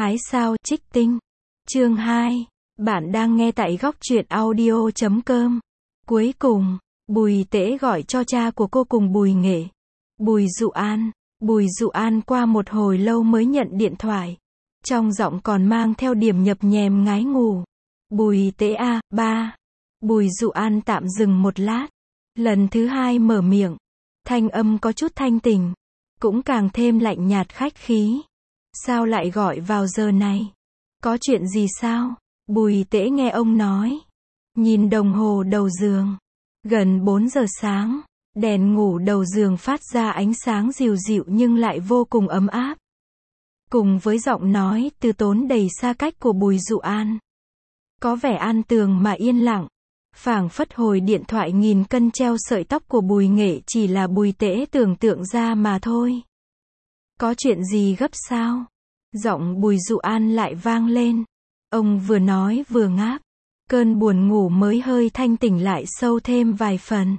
Hái sao trích tinh. Chương 2. Bạn đang nghe tại góc truyện audio.com. Cuối cùng, Bùi Tễ gọi cho cha của cô cùng Bùi Nghệ. Bùi Dụ An. Bùi Dụ An qua một hồi lâu mới nhận điện thoại. Trong giọng còn mang theo điểm nhập nhèm ngái ngủ. Bùi Tễ à, ba. Bùi Dụ An tạm dừng một lát. Lần thứ hai mở miệng. Thanh âm có chút thanh tình. Cũng càng thêm lạnh nhạt khách khí. Sao lại gọi vào giờ này? Có chuyện gì sao? Bùi Tễ nghe ông nói. Nhìn đồng hồ đầu giường. Gần 4 giờ sáng. Đèn ngủ đầu giường phát ra ánh sáng dịu dịu nhưng lại vô cùng ấm áp. Cùng với giọng nói từ tốn đầy xa cách của Bùi Dụ An. Có vẻ an tường mà yên lặng. Phảng phất hồi điện thoại nghìn cân treo sợi tóc của Bùi Nghệ chỉ là Bùi Tễ tưởng tượng ra mà thôi. Có chuyện gì gấp sao? Giọng Bùi Dụ An lại vang lên. Ông vừa nói vừa ngáp. Cơn buồn ngủ mới hơi thanh tỉnh lại sâu thêm vài phần.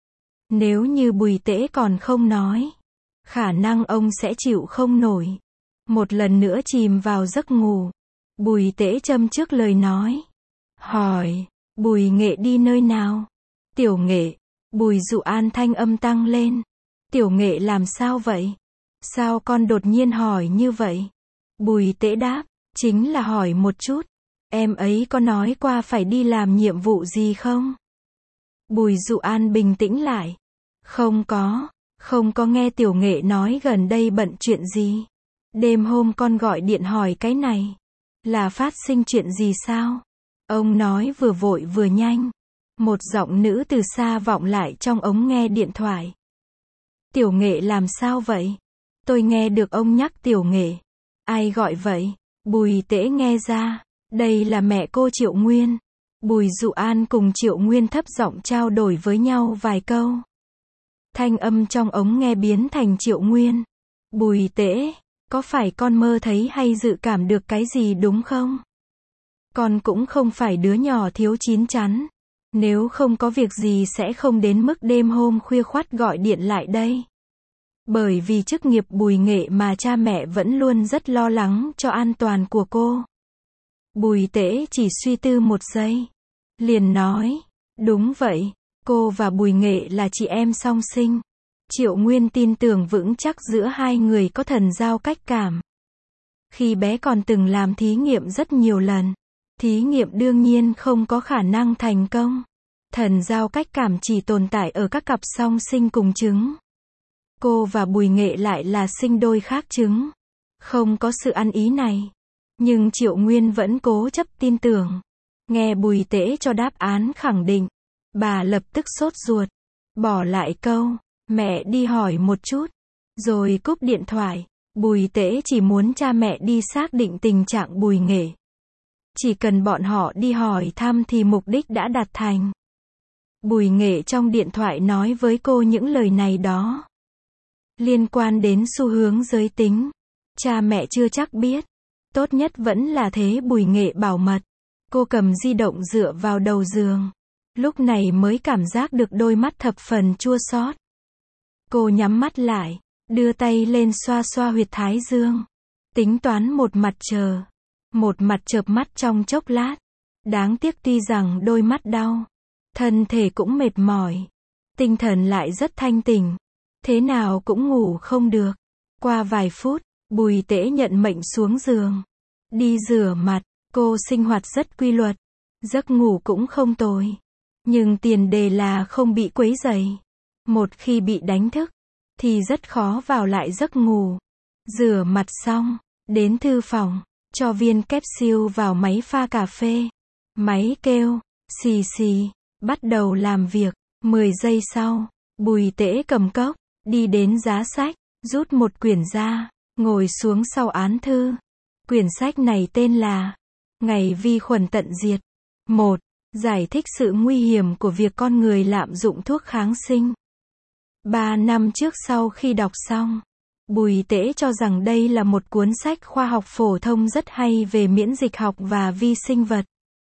Nếu như Bùi Tễ còn không nói, khả năng ông sẽ chịu không nổi. Một lần nữa chìm vào giấc ngủ. Bùi Tễ châm trước lời nói. Hỏi, Bùi Nghệ đi nơi nào? Tiểu Nghệ. Bùi Dụ An thanh âm tăng lên. Tiểu Nghệ làm sao vậy? Sao con đột nhiên hỏi như vậy? Bùi Tễ đáp, chính là hỏi một chút. Em ấy có nói qua phải đi làm nhiệm vụ gì không? Bùi Dụ An bình tĩnh lại. Không có nghe Tiểu Nghệ nói gần đây bận chuyện gì. Đêm hôm con gọi điện hỏi cái này. Là phát sinh chuyện gì sao? Ông nói vừa vội vừa nhanh. Một giọng nữ từ xa vọng lại trong ống nghe điện thoại. Tiểu Nghệ làm sao vậy? Tôi nghe được ông nhắc Tiểu Nghệ. Ai gọi vậy? Bùi Tễ nghe ra. Đây là mẹ cô Triệu Nguyên. Bùi Dụ An cùng Triệu Nguyên thấp giọng trao đổi với nhau vài câu. Thanh âm trong ống nghe biến thành Triệu Nguyên. Bùi Tễ, có phải con mơ thấy hay dự cảm được cái gì đúng không? Con cũng không phải đứa nhỏ thiếu chín chắn. Nếu không có việc gì sẽ không đến mức đêm hôm khuya khoắt gọi điện lại đây. Bởi vì chức nghiệp Bùi Nghệ mà cha mẹ vẫn luôn rất lo lắng cho an toàn của cô. Bùi Tễ chỉ suy tư một giây. Liền nói, đúng vậy, cô và Bùi Nghệ là chị em song sinh. Triệu Nguyên tin tưởng vững chắc giữa hai người có thần giao cách cảm. Khi bé còn từng làm thí nghiệm rất nhiều lần. Thí nghiệm đương nhiên không có khả năng thành công. Thần giao cách cảm chỉ tồn tại ở các cặp song sinh cùng trứng. Cô và Bùi Nghệ lại là sinh đôi khác trứng. Không có sự ăn ý này. Nhưng Triệu Nguyên vẫn cố chấp tin tưởng. Nghe Bùi Tễ cho đáp án khẳng định. Bà lập tức sốt ruột. Bỏ lại câu, mẹ đi hỏi một chút. Rồi cúp điện thoại. Bùi Tễ chỉ muốn cha mẹ đi xác định tình trạng Bùi Nghệ. Chỉ cần bọn họ đi hỏi thăm thì mục đích đã đạt thành. Bùi Nghệ trong điện thoại nói với cô những lời này đó. Liên quan đến xu hướng giới tính. Cha mẹ chưa chắc biết. Tốt nhất vẫn là thế Bùi Nghệ bảo mật. Cô cầm di động dựa vào đầu giường. Lúc này mới cảm giác được đôi mắt thập phần chua xót. Cô nhắm mắt lại. Đưa tay lên xoa xoa huyệt thái dương. Tính toán một mặt chờ. Một mặt chợp mắt trong chốc lát. Đáng tiếc tuy rằng đôi mắt đau. Thân thể cũng mệt mỏi. Tinh thần lại rất thanh tỉnh. Thế nào cũng ngủ không được. Qua vài phút, Bùi Tễ nhận mệnh xuống giường. Đi rửa mặt, cô sinh hoạt rất quy luật. Giấc ngủ cũng không tồi. Nhưng tiền đề là không bị quấy rầy. Một khi bị đánh thức, thì rất khó vào lại giấc ngủ. Rửa mặt xong, đến thư phòng, cho viên capsule vào máy pha cà phê. Máy kêu, xì xì, bắt đầu làm việc. 10 giây sau, Bùi Tễ cầm cốc, đi đến giá sách, rút một quyển ra, ngồi xuống sau án thư. Quyển sách này tên là Ngày vi khuẩn tận diệt. 1. Giải thích sự nguy hiểm của việc con người lạm dụng thuốc kháng sinh. 3 năm trước sau khi đọc xong, Bùi Tễ cho rằng đây là một cuốn sách khoa học phổ thông rất hay về miễn dịch học và vi sinh vật.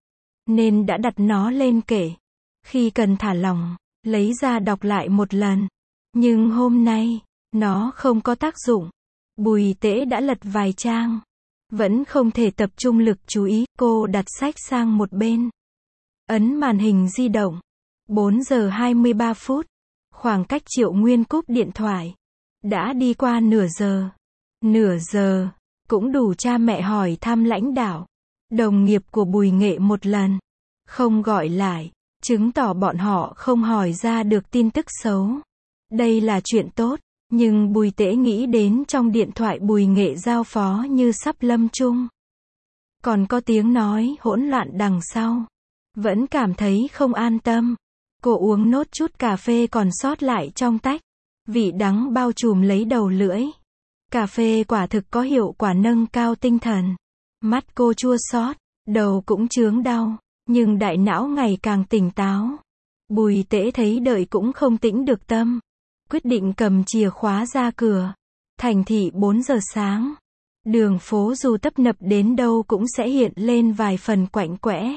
Nên đã đặt nó lên kệ. Khi cần thả lỏng, lấy ra đọc lại một lần. Nhưng hôm nay, nó không có tác dụng. Bùi Tễ đã lật vài trang. Vẫn không thể tập trung lực chú ý, cô đặt sách sang một bên. Ấn màn hình di động. 4 giờ 23 phút. Khoảng cách Triệu Nguyên cúp điện thoại. Đã đi qua nửa giờ. Nửa giờ. Cũng đủ cha mẹ hỏi thăm lãnh đạo, đồng nghiệp của Bùi Nghệ một lần. Không gọi lại. Chứng tỏ bọn họ không hỏi ra được tin tức xấu. Đây là chuyện tốt. Nhưng Bùi Tễ nghĩ đến trong điện thoại Bùi Nghệ giao phó như sắp lâm chung. Còn có tiếng nói hỗn loạn đằng sau. Vẫn cảm thấy không an tâm. Cô uống nốt chút cà phê còn sót lại trong tách. Vị đắng bao trùm lấy đầu lưỡi. Cà phê quả thực có hiệu quả nâng cao tinh thần. Mắt cô chua xót, đầu cũng chướng đau, nhưng đại não ngày càng tỉnh táo. Bùi Tễ thấy đợi cũng không tĩnh được tâm. Quyết định cầm chìa khóa ra cửa. Thành thị 4 giờ sáng. Đường phố dù tấp nập đến đâu cũng sẽ hiện lên vài phần quạnh quẽ.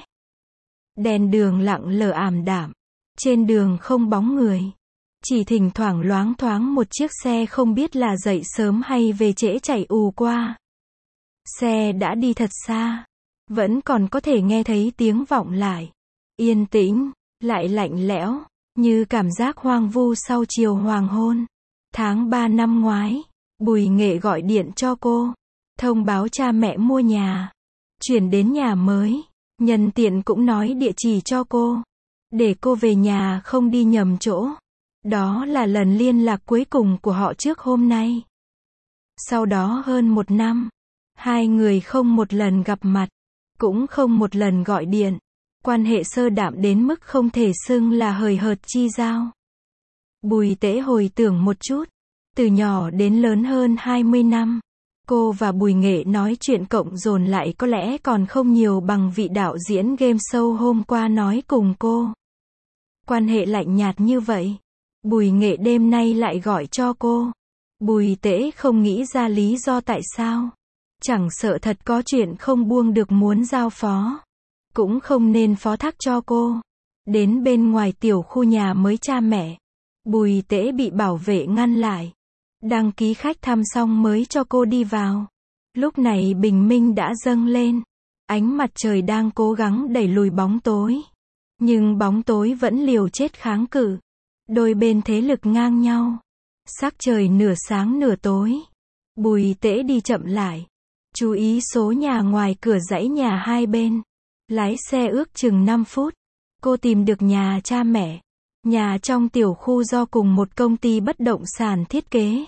Đèn đường lặng lờ ảm đạm. Trên đường không bóng người. Chỉ thỉnh thoảng loáng thoáng một chiếc xe không biết là dậy sớm hay về trễ chạy ù qua. Xe đã đi thật xa. Vẫn còn có thể nghe thấy tiếng vọng lại. Yên tĩnh, lại lạnh lẽo, như cảm giác hoang vu sau chiều hoàng hôn. Tháng 3 năm ngoái, Bùi Nghệ gọi điện cho cô. Thông báo cha mẹ mua nhà. Chuyển đến nhà mới. Nhân tiện cũng nói địa chỉ cho cô. Để cô về nhà không đi nhầm chỗ. Đó là lần liên lạc cuối cùng của họ trước hôm nay. Sau đó hơn 1 năm, hai người không một lần gặp mặt, cũng không một lần gọi điện. Quan hệ sơ đạm đến mức không thể xưng là hời hợt chi giao. Bùi Tễ hồi tưởng một chút. Từ nhỏ đến lớn hơn 20 năm. Cô và Bùi Nghệ nói chuyện cộng dồn lại có lẽ còn không nhiều bằng vị đạo diễn game show hôm qua nói cùng cô. Quan hệ lạnh nhạt như vậy. Bùi Nghệ đêm nay lại gọi cho cô. Bùi Tễ không nghĩ ra lý do tại sao. Chẳng sợ thật có chuyện không buông được muốn giao phó. Cũng không nên phó thác cho cô. Đến bên ngoài tiểu khu nhà mới cha mẹ. Bùi Tễ bị bảo vệ ngăn lại. Đăng ký khách thăm xong mới cho cô đi vào. Lúc này bình minh đã dâng lên. Ánh mặt trời đang cố gắng đẩy lùi bóng tối. Nhưng bóng tối vẫn liều chết kháng cự. Đôi bên thế lực ngang nhau. Sắc trời nửa sáng nửa tối. Bùi Tễ đi chậm lại. Chú ý số nhà ngoài cửa dãy nhà hai bên. Lái xe ước chừng 5 phút. Cô tìm được nhà cha mẹ. Nhà trong tiểu khu do cùng một công ty bất động sản thiết kế.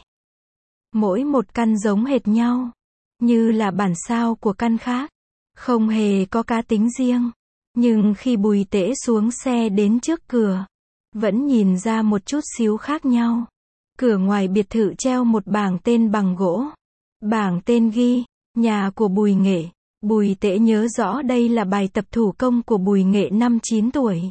Mỗi một căn giống hệt nhau. Như là bản sao của căn khác. Không hề có cá tính riêng. Nhưng khi Bùi Tễ xuống xe đến trước cửa. Vẫn nhìn ra một chút xíu khác nhau. Cửa ngoài biệt thự treo một bảng tên bằng gỗ. Bảng tên ghi, nhà của Bùi Nghệ. Bùi Tễ nhớ rõ đây là bài tập thủ công của Bùi Nghệ năm 9 tuổi.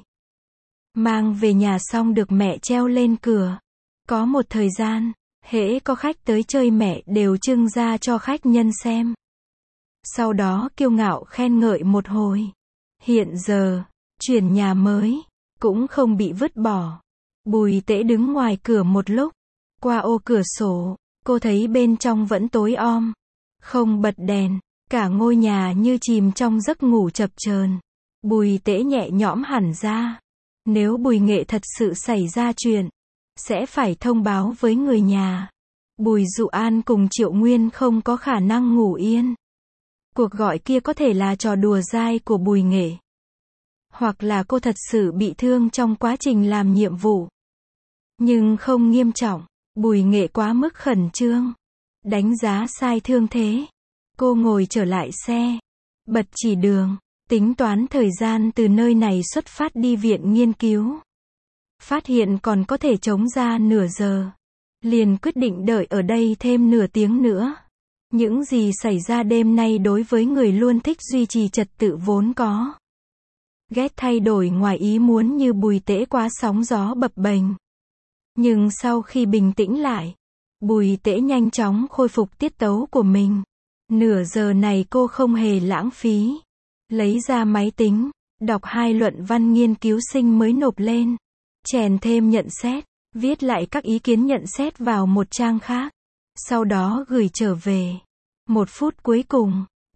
Mang về nhà xong được mẹ treo lên cửa. Có một thời gian, hễ có khách tới chơi mẹ đều trưng ra cho khách nhân xem. Sau đó kiêu ngạo khen ngợi một hồi. Hiện giờ, chuyển nhà mới, cũng không bị vứt bỏ. Bùi Tễ đứng ngoài cửa một lúc. Qua ô cửa sổ, cô thấy bên trong vẫn tối om. Không bật đèn, cả ngôi nhà như chìm trong giấc ngủ chập chờn. Bùi Tễ nhẹ nhõm hẳn ra. Nếu Bùi Nghệ thật sự xảy ra chuyện, sẽ phải thông báo với người nhà. Bùi Dụ An cùng Triệu Nguyên không có khả năng ngủ yên. Cuộc gọi kia có thể là trò đùa dai của Bùi Nghệ. Hoặc là cô thật sự bị thương trong quá trình làm nhiệm vụ. Nhưng không nghiêm trọng. Bùi Nghệ quá mức khẩn trương. Đánh giá sai thương thế. Cô ngồi trở lại xe. Bật chỉ đường. Tính toán thời gian từ nơi này xuất phát đi viện nghiên cứu. Phát hiện còn có thể chống ra nửa giờ. Liền quyết định đợi ở đây thêm nửa tiếng nữa. Những gì xảy ra đêm nay đối với người luôn thích duy trì trật tự vốn có. Ghét thay đổi ngoài ý muốn như Bùi Tễ quá sóng gió bập bềnh. Nhưng sau khi bình tĩnh lại, Bùi Tễ nhanh chóng khôi phục tiết tấu của mình. Nửa giờ này cô không hề lãng phí. Lấy ra máy tính, đọc 2 luận văn nghiên cứu sinh mới nộp lên. Chèn thêm nhận xét, viết lại các ý kiến nhận xét vào một trang khác. Sau đó gửi trở về. 1 phút cuối cùng,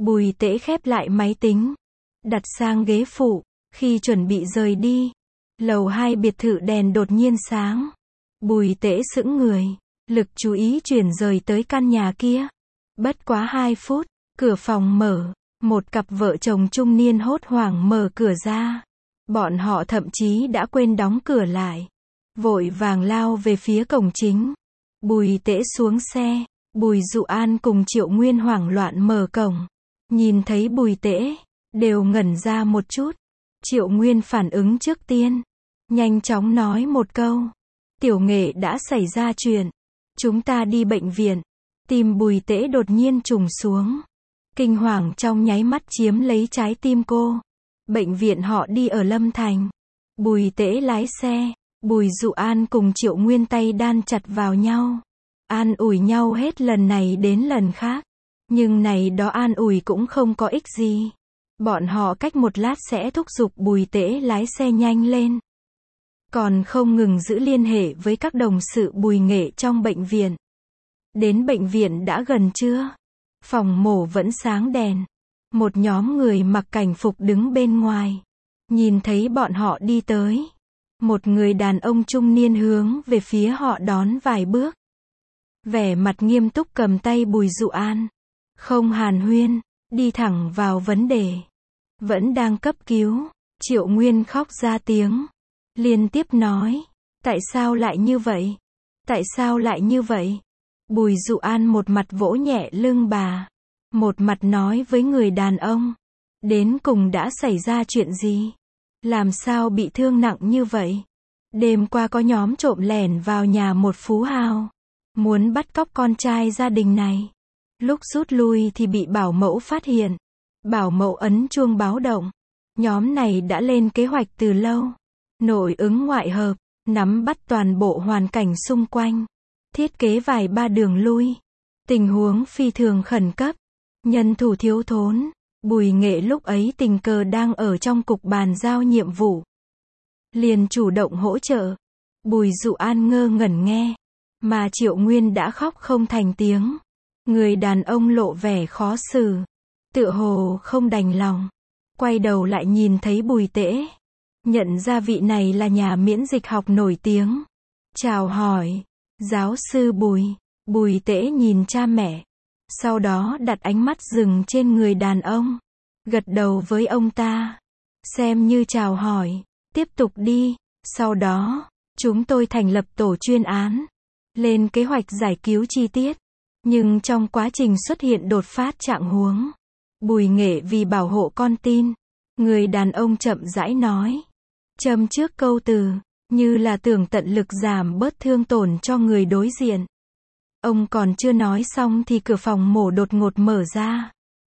Bùi Tễ khép lại máy tính, đặt sang ghế phụ, khi chuẩn bị rời đi. Lầu 2 biệt thự đèn đột nhiên sáng. Bùi Tễ sững người, lực chú ý chuyển rời tới căn nhà kia. Bất quá 2 phút, cửa phòng mở, một cặp vợ chồng trung niên hốt hoảng mở cửa ra. Bọn họ thậm chí đã quên đóng cửa lại, vội vàng lao về phía cổng chính. Bùi Tễ xuống xe, Bùi Dụ An cùng Triệu Nguyên hoảng loạn mở cổng. Nhìn thấy Bùi Tễ, đều ngẩn ra một chút. Triệu Nguyên phản ứng trước tiên, nhanh chóng nói một câu. Tiểu Nghệ đã xảy ra chuyện. Chúng ta đi bệnh viện. Tim Bùi Tễ đột nhiên trùng xuống. Kinh hoàng trong nháy mắt chiếm lấy trái tim cô. Bệnh viện họ đi ở Lâm Thành. Bùi Tễ lái xe. Bùi Dụ An cùng Triệu Nguyên tay đan chặt vào nhau. An ủi nhau hết lần này đến lần khác. Nhưng này đó an ủi cũng không có ích gì. Bọn họ cách một lát sẽ thúc giục Bùi Tễ lái xe nhanh lên. Còn không ngừng giữ liên hệ với các đồng sự Bùi Nghệ trong bệnh viện. Đến bệnh viện đã gần trưa. Phòng mổ vẫn sáng đèn. Một nhóm người mặc cảnh phục đứng bên ngoài. Nhìn thấy bọn họ đi tới. Một người đàn ông trung niên hướng về phía họ đón vài bước. Vẻ mặt nghiêm túc cầm tay Bùi Dụ An. Không hàn huyên, đi thẳng vào vấn đề. Vẫn đang cấp cứu. Triệu Nguyên khóc ra tiếng. Liên tiếp nói. Tại sao lại như vậy? Tại sao lại như vậy? Bùi Dụ An một mặt vỗ nhẹ lưng bà. Một mặt nói với người đàn ông. Đến cùng đã xảy ra chuyện gì? Làm sao bị thương nặng như vậy? Đêm qua có nhóm trộm lẻn vào nhà một phú hào. Muốn bắt cóc con trai gia đình này. Lúc rút lui thì bị bảo mẫu phát hiện. Bảo mẫu ấn chuông báo động. Nhóm này đã lên kế hoạch từ lâu. Nội ứng ngoại hợp, nắm bắt toàn bộ hoàn cảnh xung quanh. Thiết kế vài ba đường lui. Tình huống phi thường khẩn cấp. Nhân thủ thiếu thốn. Bùi Nghệ lúc ấy tình cờ đang ở trong cục bàn giao nhiệm vụ. Liền chủ động hỗ trợ. Bùi Dụ An ngơ ngẩn nghe. Mà Triệu Nguyên đã khóc không thành tiếng. Người đàn ông lộ vẻ khó xử. Tựa hồ không đành lòng. Quay đầu lại nhìn thấy Bùi Tễ. Nhận ra vị này là nhà miễn dịch học nổi tiếng. Chào hỏi. Giáo sư Bùi. Bùi Tễ nhìn cha mẹ. Sau đó đặt ánh mắt dừng trên người đàn ông. Gật đầu với ông ta. Xem như chào hỏi. Tiếp tục đi. Sau đó, chúng tôi thành lập tổ chuyên án. Lên kế hoạch giải cứu chi tiết. Nhưng trong quá trình xuất hiện đột phát trạng huống. Bùi Nghệ vì bảo hộ con tin. Người đàn ông chậm rãi nói. Châm trước câu từ. Như là tưởng tận lực giảm bớt thương tổn cho người đối diện. Ông còn chưa nói xong thì cửa phòng mổ đột ngột mở ra.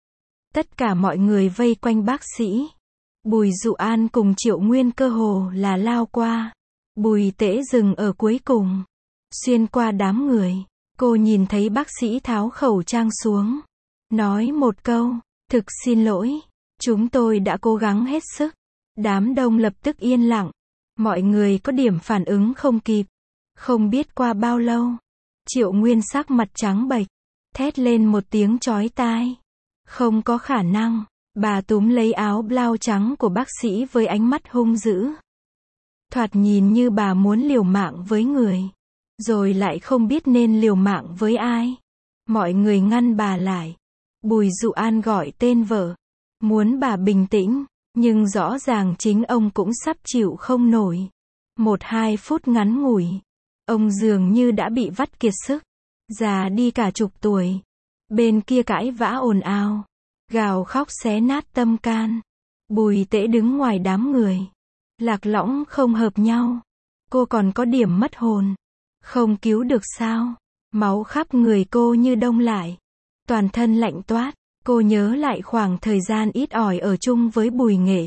Tất cả mọi người vây quanh bác sĩ. Bùi Dụ An cùng Triệu Nguyên cơ hồ là lao qua. Bùi Tễ dừng ở cuối cùng. Xuyên qua đám người. Cô nhìn thấy bác sĩ tháo khẩu trang xuống. Nói một câu. Thực xin lỗi. Chúng tôi đã cố gắng hết sức. Đám đông lập tức yên lặng. Mọi người có điểm phản ứng không kịp. Không biết qua bao lâu. Triệu Nguyên sắc mặt trắng bệch. Thét lên một tiếng chói tai. Không có khả năng. Bà túm lấy áo blau trắng của bác sĩ với ánh mắt hung dữ. Thoạt nhìn như bà muốn liều mạng với người. Rồi lại không biết nên liều mạng với ai. Mọi người ngăn bà lại. Bùi Dụ An gọi tên vợ. Muốn bà bình tĩnh. Nhưng rõ ràng chính ông cũng sắp chịu không nổi. 1-2 phút ngắn ngủi. Ông dường như đã bị vắt kiệt sức. Già đi cả chục tuổi. Bên kia cãi vã ồn ào. Gào khóc xé nát tâm can. Bùi Tễ đứng ngoài đám người. Lạc lõng không hợp nhau. Cô còn có điểm mất hồn. Không cứu được sao? Máu khắp người cô như đông lại. Toàn thân lạnh toát. Cô nhớ lại khoảng thời gian ít ỏi ở chung với Bùi Nghệ.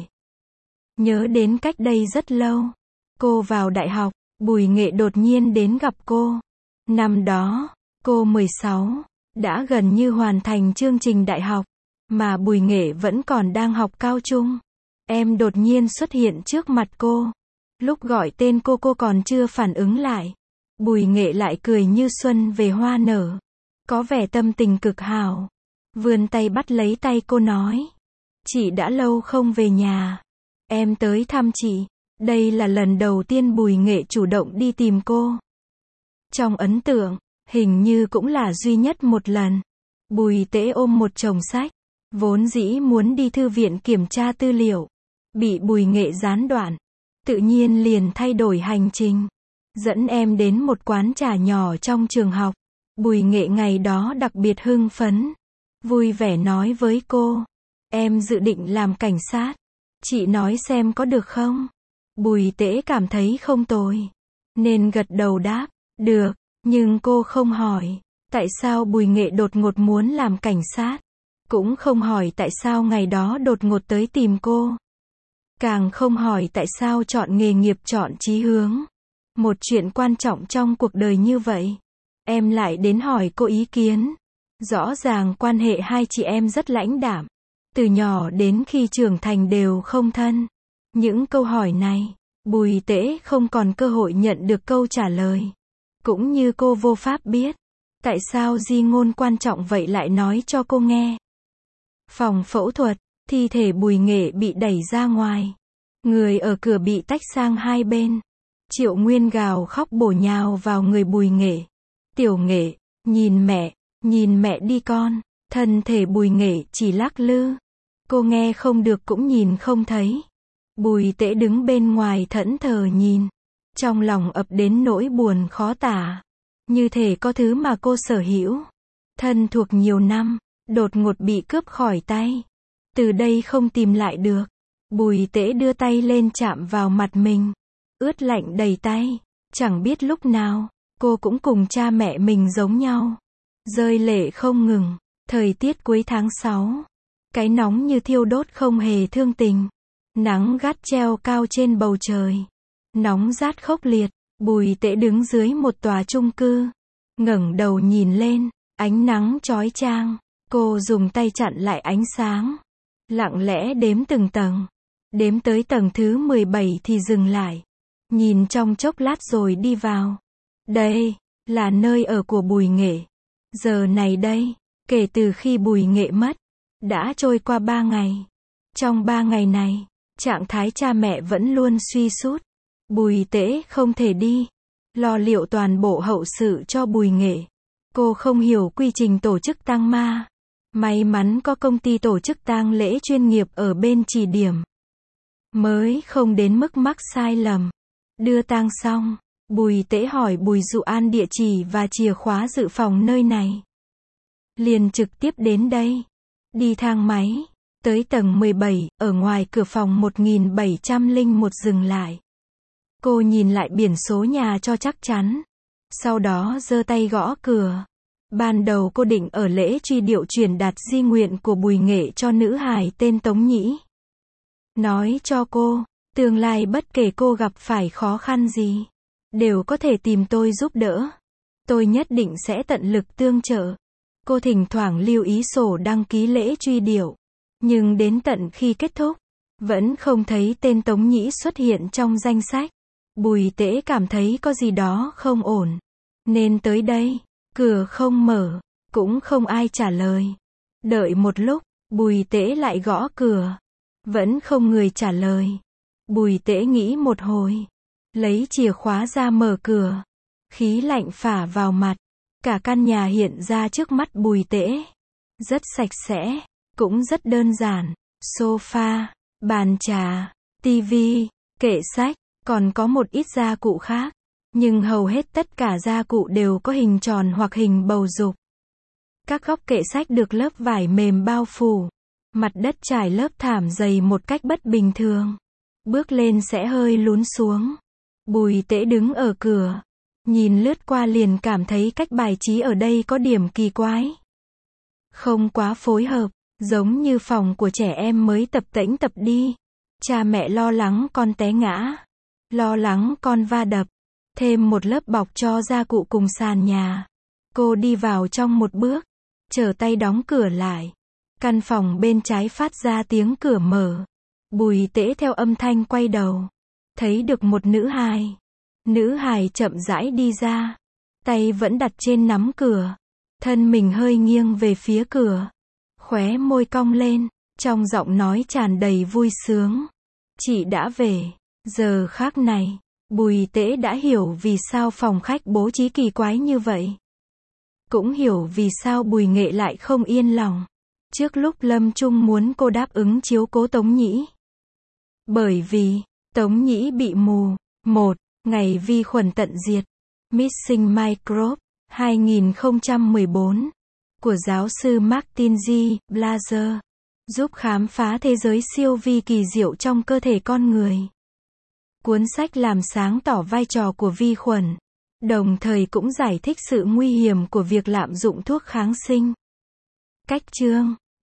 Nhớ đến cách đây rất lâu. Cô vào đại học. Bùi Nghệ đột nhiên đến gặp cô. Năm đó, cô 16. Đã gần như hoàn thành chương trình đại học. Mà Bùi Nghệ vẫn còn đang học cao trung. Em đột nhiên xuất hiện trước mặt cô. Lúc gọi tên cô còn chưa phản ứng lại. Bùi Nghệ lại cười như xuân về hoa nở. Có vẻ tâm tình cực hảo. vươn tay bắt lấy tay cô nói. Chị đã lâu không về nhà. Em tới thăm chị. Đây là lần đầu tiên Bùi Nghệ chủ động đi tìm cô. Trong ấn tượng, hình như cũng là duy nhất một lần. Bùi Tễ ôm một chồng sách, vốn dĩ muốn đi thư viện kiểm tra tư liệu, bị Bùi Nghệ gián đoạn, tự nhiên liền thay đổi hành trình, dẫn em đến một quán trà nhỏ trong trường học. Bùi Nghệ ngày đó đặc biệt hưng phấn, vui vẻ nói với cô, em dự định làm cảnh sát, chị nói xem có được không? Bùi Tễ cảm thấy không tồi, nên gật đầu đáp, được, nhưng cô không hỏi, tại sao Bùi Nghệ đột ngột muốn làm cảnh sát, cũng không hỏi tại sao ngày đó đột ngột tới tìm cô. Càng không hỏi tại sao chọn nghề nghiệp chọn chí hướng. Một chuyện quan trọng trong cuộc đời như vậy, em lại đến hỏi cô ý kiến. Rõ ràng quan hệ hai chị em rất lãnh đạm, từ nhỏ đến khi trưởng thành đều không thân. Những câu hỏi này, Bùi Tễ không còn cơ hội nhận được câu trả lời. Cũng như cô vô pháp biết, tại sao di ngôn quan trọng vậy lại nói cho cô nghe. Phòng phẫu thuật, thi thể Bùi Nghệ bị đẩy ra ngoài. Người ở cửa bị tách sang hai bên. Triệu Nguyên gào khóc bổ nhào vào người Bùi Nghệ. Tiểu Nghệ, nhìn mẹ đi con. Thân thể Bùi Nghệ chỉ lắc lư. Cô nghe không được cũng nhìn không thấy. Bùi Tễ đứng bên ngoài thẫn thờ nhìn. Trong lòng ập đến nỗi buồn khó tả. Như thể có thứ mà cô sở hữu, thân thuộc nhiều năm, đột ngột bị cướp khỏi tay. Từ đây không tìm lại được. Bùi Tễ đưa tay lên chạm vào mặt mình. Ướt lạnh đầy tay. Chẳng biết lúc nào, cô cũng cùng cha mẹ mình giống nhau. Rơi lệ không ngừng. Thời tiết cuối tháng 6. Cái nóng như thiêu đốt không hề thương tình. Nắng gắt treo cao trên bầu trời. Nóng rát khốc liệt. Bùi Tễ đứng dưới một tòa chung cư. Ngẩng đầu nhìn lên, ánh nắng chói chang. Cô dùng tay chặn lại ánh sáng. Lặng lẽ đếm từng tầng. Đếm tới tầng thứ 17 thì dừng lại. Nhìn trong chốc lát rồi đi vào. Đây là nơi ở của Bùi Nghệ. Giờ này đây, kể từ khi Bùi Nghệ mất, đã trôi qua 3 ngày. Trong 3 ngày này, trạng thái cha mẹ vẫn luôn suy sút. Bùi Tễ không thể đi, lo liệu toàn bộ hậu sự cho Bùi Nghệ. Cô không hiểu quy trình tổ chức tang ma. May mắn có công ty tổ chức tang lễ chuyên nghiệp ở bên chỉ điểm, mới không đến mức mắc sai lầm. Đưa tang xong, Bùi Tễ hỏi Bùi Dụ An địa chỉ và chìa khóa dự phòng nơi này. Liền trực tiếp đến đây. Đi thang máy, tới tầng 17, ở ngoài cửa phòng 1701 dừng lại. Cô nhìn lại biển số nhà cho chắc chắn. Sau đó giơ tay gõ cửa. Ban đầu cô định ở lễ truy điệu truyền đạt di nguyện của Bùi Nghệ cho nữ hài tên Tống Nhĩ. Nói cho cô, tương lai bất kể cô gặp phải khó khăn gì, đều có thể tìm tôi giúp đỡ. Tôi nhất định sẽ tận lực tương trợ. Cô thỉnh thoảng lưu ý sổ đăng ký lễ truy điệu. Nhưng đến tận khi kết thúc, vẫn không thấy tên Tống Nhĩ xuất hiện trong danh sách. Bùi Tễ cảm thấy có gì đó không ổn. Nên tới đây, cửa không mở, cũng không ai trả lời. Đợi một lúc, Bùi Tễ lại gõ cửa. Vẫn không người trả lời. Bùi Tễ nghĩ một hồi. Lấy chìa khóa ra mở cửa. Khí lạnh phả vào mặt. Cả căn nhà hiện ra trước mắt Bùi Tễ. Rất sạch sẽ, cũng rất đơn giản. Sofa, bàn trà, tivi, kệ sách, còn có một ít gia cụ khác. Nhưng hầu hết tất cả gia cụ đều có hình tròn hoặc hình bầu dục. Các góc kệ sách được lớp vải mềm bao phủ. Mặt đất trải lớp thảm dày một cách bất bình thường. Bước lên sẽ hơi lún xuống. Bùi Tễ đứng ở cửa. Nhìn lướt qua liền cảm thấy cách bài trí ở đây có điểm kỳ quái. Không quá phối hợp, giống như phòng của trẻ em mới tập tễnh tập đi. Cha mẹ lo lắng con té ngã. Lo lắng con va đập. Thêm một lớp bọc cho gia cụ cùng sàn nhà. Cô đi vào trong một bước. Trở tay đóng cửa lại. Căn phòng bên trái phát ra tiếng cửa mở. Bùi Tễ theo âm thanh quay đầu. Thấy được một nữ hài. Nữ hài chậm rãi đi ra. Tay vẫn đặt trên nắm cửa. Thân mình hơi nghiêng về phía cửa. Khóe môi cong lên, trong giọng nói tràn đầy vui sướng. Chị đã về. Giờ khác này, Bùi Tễ đã hiểu vì sao phòng khách bố trí kỳ quái như vậy. Cũng hiểu vì sao Bùi Nghệ lại không yên lòng. Trước lúc Lâm Trung muốn cô đáp ứng chiếu cố Tống Nhĩ. Bởi vì, Tống Nhĩ bị mù. 1. Ngày vi khuẩn tận diệt. Missing Microbe 2014 của giáo sư Martin G. Blazer, giúp khám phá thế giới siêu vi kỳ diệu trong cơ thể con người. Cuốn sách làm sáng tỏ vai trò của vi khuẩn, đồng thời cũng giải thích sự nguy hiểm của việc lạm dụng thuốc kháng sinh. Cách chương